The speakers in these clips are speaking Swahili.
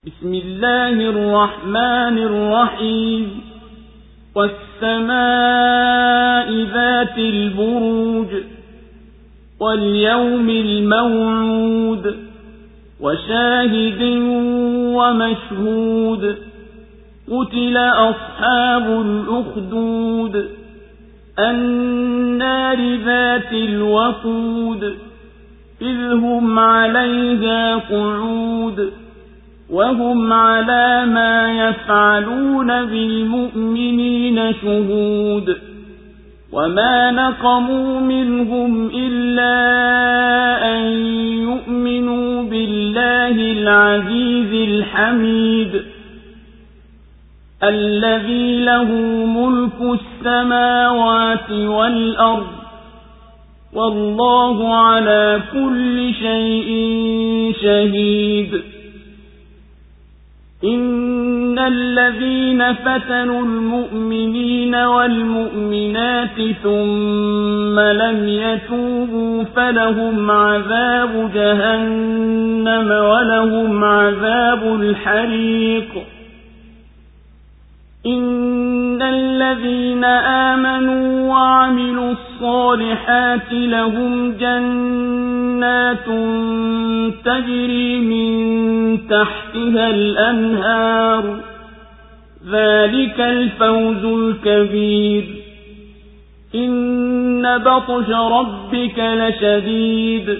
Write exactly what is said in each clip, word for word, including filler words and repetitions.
بسم الله الرحمن الرحيم والسماء ذات البروج واليوم الموعود وشاهد ومشهود قتل أصحاب الأخدود النار ذات الوقود إذ هم عليها قعود وهم على ما يفعلون بالمؤمنين شهود وما نقموا منهم إلا أن يؤمنوا بالله العزيز الحميد الذي له ملك السماوات والأرض والله على كل شيء شهيد إن الذين فتنوا المؤمنين والمؤمنات ثم لم يتوبوا فلهم عذاب جهنم ولهم عذاب الحريق إن الذين آمنوا وعملوا الصالحات لهم جنات تجري من تحتها الأنهار ذلك الفوز الكبير إن بطش ربك لشديد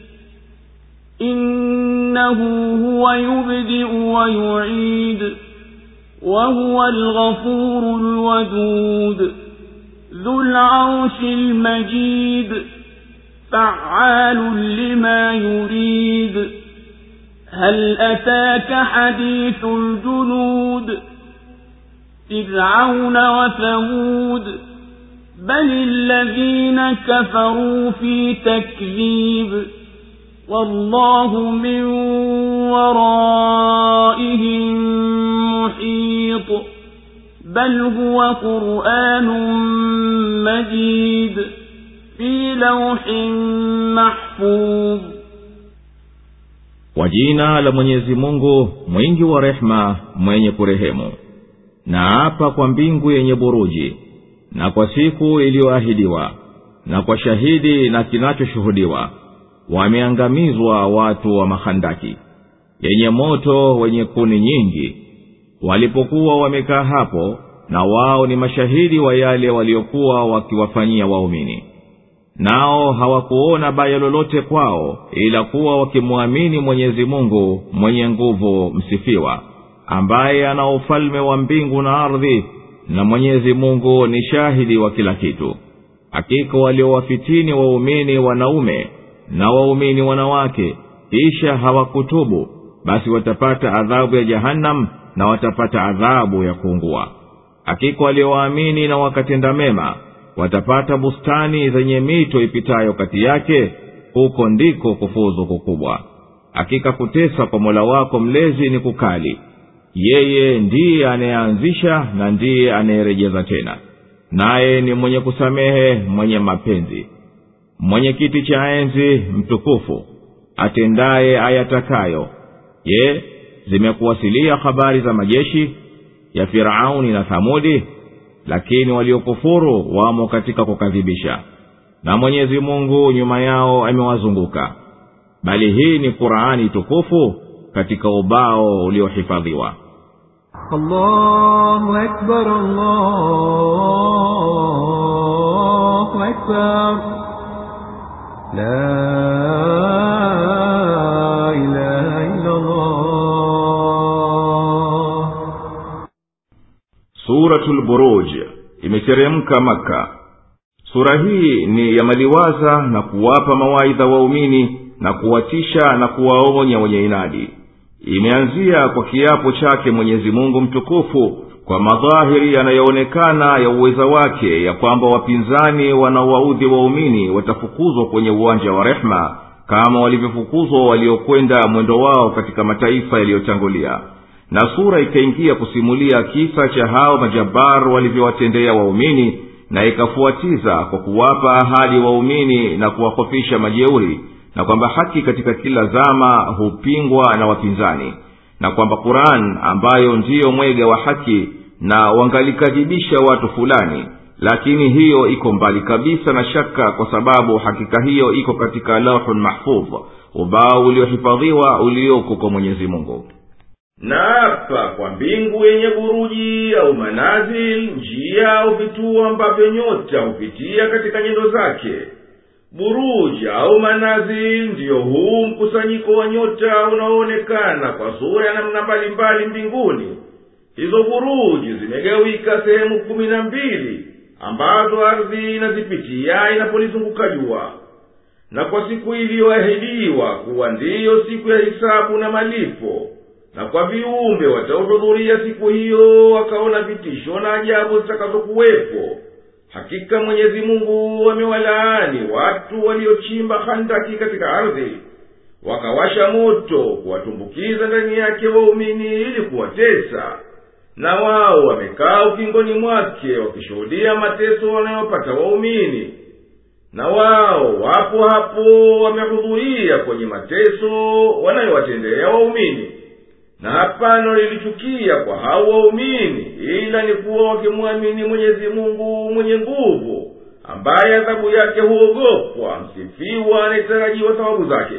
إنه هو يبدئ ويعيد وهو الغفور الودود ذو العرش المجيد فعال لما يريد هل أتاك حديث الجنود فرعون وثمود بل الذين كفروا في تكذيب والله من ورائهم محيط بل هو قرآن مجيد في لوح محفوظ. Kwa jina la Mwenyezi Mungu mwingi wa rehema mwenye kurehemu. Na hapa kwa mbingu yenye buruji, na kwa siku iliyoahidiwa, na kwa shahidi na kinachoshuhudiwa. Wameangamizwa watu wa Makhandaki yenye moto wenye kuni nyingi, walipokuwa wamekaa hapo, na wao ni mashahidi wa yale waliokuwa wakiwafanyia waumini. Nao hawakuona baya lolote kwao ila kuwa wakimwamini Mwenyezi Mungu mwenye nguvu msifiwa, ambaye ana ufalme wa mbingu na ardhi, na Mwenyezi Mungu ni shahidi wa kila kitu. Hakika waliowafitini waumini wanaume na waumini wanawake kisha hawakutubu, basi watapata adhabu ya Jahannam na watapata adhabu ya kuungua. Hakika walioamini na wakatenda mema watapata bustani zenye mito ipitayo kati yake, huko ndiko kufuzu kukubwa. Hakika kutesa kwa Mola wako mlezi ni kukali. Yeye ndiye anayeanzisha na ndiye anayerejeza tena, naye ni mwenye kusamehe mwenye mapenzi, mwenye kiti cha enzi mtukufu, atendaye ayatakayo. Je, zimekuwasilia habari za majeshi ya Firauni na Thamudi? Lakini waliokufuru wamo katika kukadhibisha, na Mwenyezi Mungu nyuma yao amewazunguka. Bali hii ni Qur'ani tukufu katika ubao uliohifadhiwa. Allahu Akbar, Allahu Akbar, la ilaha illa Allah. Suratul Buruj imeteremka Makka. Sura hii ni ya maliwaza na kuwapa mawaidha waumini na kuwatisha na kuwaonya wenye inadi. Imeanzia kwa kiapo chake Mwenyezi Mungu mtukufu kwa madhahiri yanayoonekana ya uweza wake, ya kwamba wapinzani wanaowaudhi waumini watafukuzwa kwenye uwanja wa rehma kama walivyofukuzwa waliokwenda mwendo wao katika mataifa yaliyotangulia. Na sura ikaingia kusimulia kisa cha hao majabar walivyowatendea waumini, na ikafuatiza kwa kuwapa ahadi waumini na kuwakofisha majeuri, na kwamba haki katika kila zama hupingwa na wapinzani, na kwamba Qur'an ambayo ndiyo mwega wa haki na wangalikadhibisha watu fulani, lakini hiyo iko mbali kabisa na shaka, kwa sababu hakika hiyo iko katika lauhun mahfudh, ubao uliohifadhiwa ulioko kwa Mwenyezi Mungu. Na hapa kwa mbingu yenye buruji au manazil, njia au vituo ambavyo nyota hupitia katika nyendo zake. Buruji au manazil ndiyo huu mkusanyiko wa nyota unaoonekana kwa sura ya namna mbalimbali mbinguni. Hizo buruji zimegawika sehemu kumi na mbili ambazo ardhi inazipitia inapolizunguka jua. Na kwa siku iliyoahidiwa kuwa ndiyo siku ya hisabu na malipo, na kwa viumbe watahudhuria siku hiyo wakaona vitisho na ajabu zitakazokuwepo, hakika Mwenyezi Mungu amewalaani watu waliochimba handaki katika ardhi, wakawasha moto kuwatumbukiza ndani yake waumini ili kuwatesa, na wao wamekaa ukingoni mwake wakishuhudia mateso wanayopata waumini. Na wao wapo hapo wamehudhuria kwenye mateso wanayowatendea waumini, na hapana lilichukia kwa hao waumini ila ni kuwa wakimwamini Mwenyezi Mungu mwenye nguvu, ambaye adhabu yake huogopwa, msifiwa anayetarajiwa thawabu zake,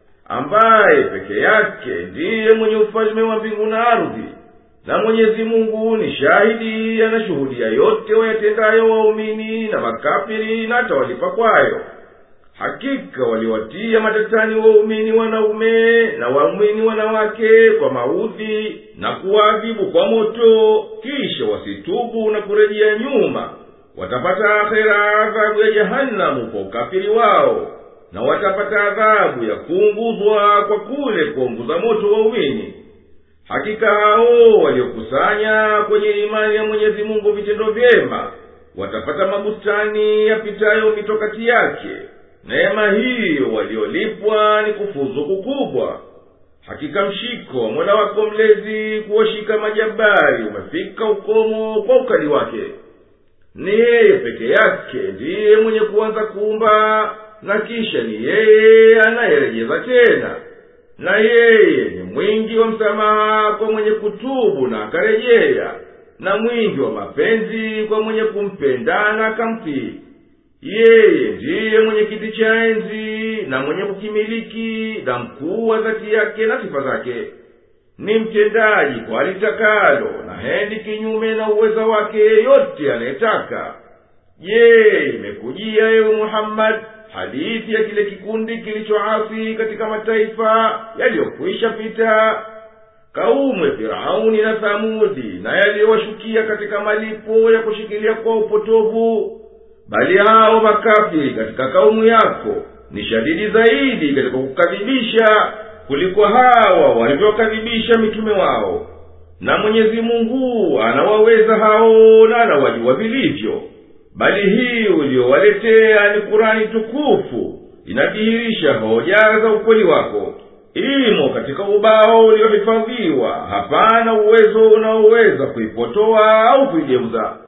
ambaye peke yake ndiye mwenye ufalme wa mbingu na ardhi. Na Mwenyezi Mungu ni shahidi, anashuhudia yote wayatendayo waumini na makafiri, na atawalipa kwayo. Hakika waliwatia matatani waumini wanaume na waumini wanawake kwa maudhi na kuwaadhibu kwa moto, kisha wasitubu na kurejea nyuma, watapata akhera adhabu ya jahanamu kwa ukafiri wao, na watapata adhabu ya kuunguzwa kwa kule kuunguza moto waumini. Hakika hao waliokusanya kwenye imani ya Mwenyezi Mungu vitendo vyema watapata mabustani yapitayo mito kati yake. Neema hiyo waliolipwa ni kufuzu kukubwa. Hakika mshiko wa Mola wako mlezi kuwashika majabari umefika ukomo kwa ukali wake. Ni yeye peke yake ndiye mwenye kuanza kuumba, na kisha ni yeye anayerejeza tena. Na yeye ni mwingi wa msamaha kwa mwenye kutubu na akarejea, na mwingi wa mapenzi kwa mwenye kumpenda na akamtii. Yeye ndiye mwenye kiti cha enzi na mwenye kukimiliki, na mkuu wa dhati yake na sifa zake. Ni mtendaji kwa alitakalo, na hendi kinyume na uweza wake yote anayetaka. Je, imekujia ewe Muhammad hadithi ya kile kikundi kilichoasi katika mataifa yaliyokwisha pita, kaumu ya Firauni na Thamudi, na yaliyowashukia katika malipo ya kushikilia kwa upotovu? Bali hao makafiri katika kaumu yako ni shadidi zaidi katika kukadhibisha kuliko hawa walivyokadhibisha mitume wao. Na Mwenyezi Mungu anawaweza hao na anawajua vilivyo. Bali hii uliowaletea ni Kurani tukufu, inadhihirisha hoja za ukweli wako. Imo katika ubao uliohifadhiwa, hapana uwezo unaoweza kuipotoa au kuigeuza.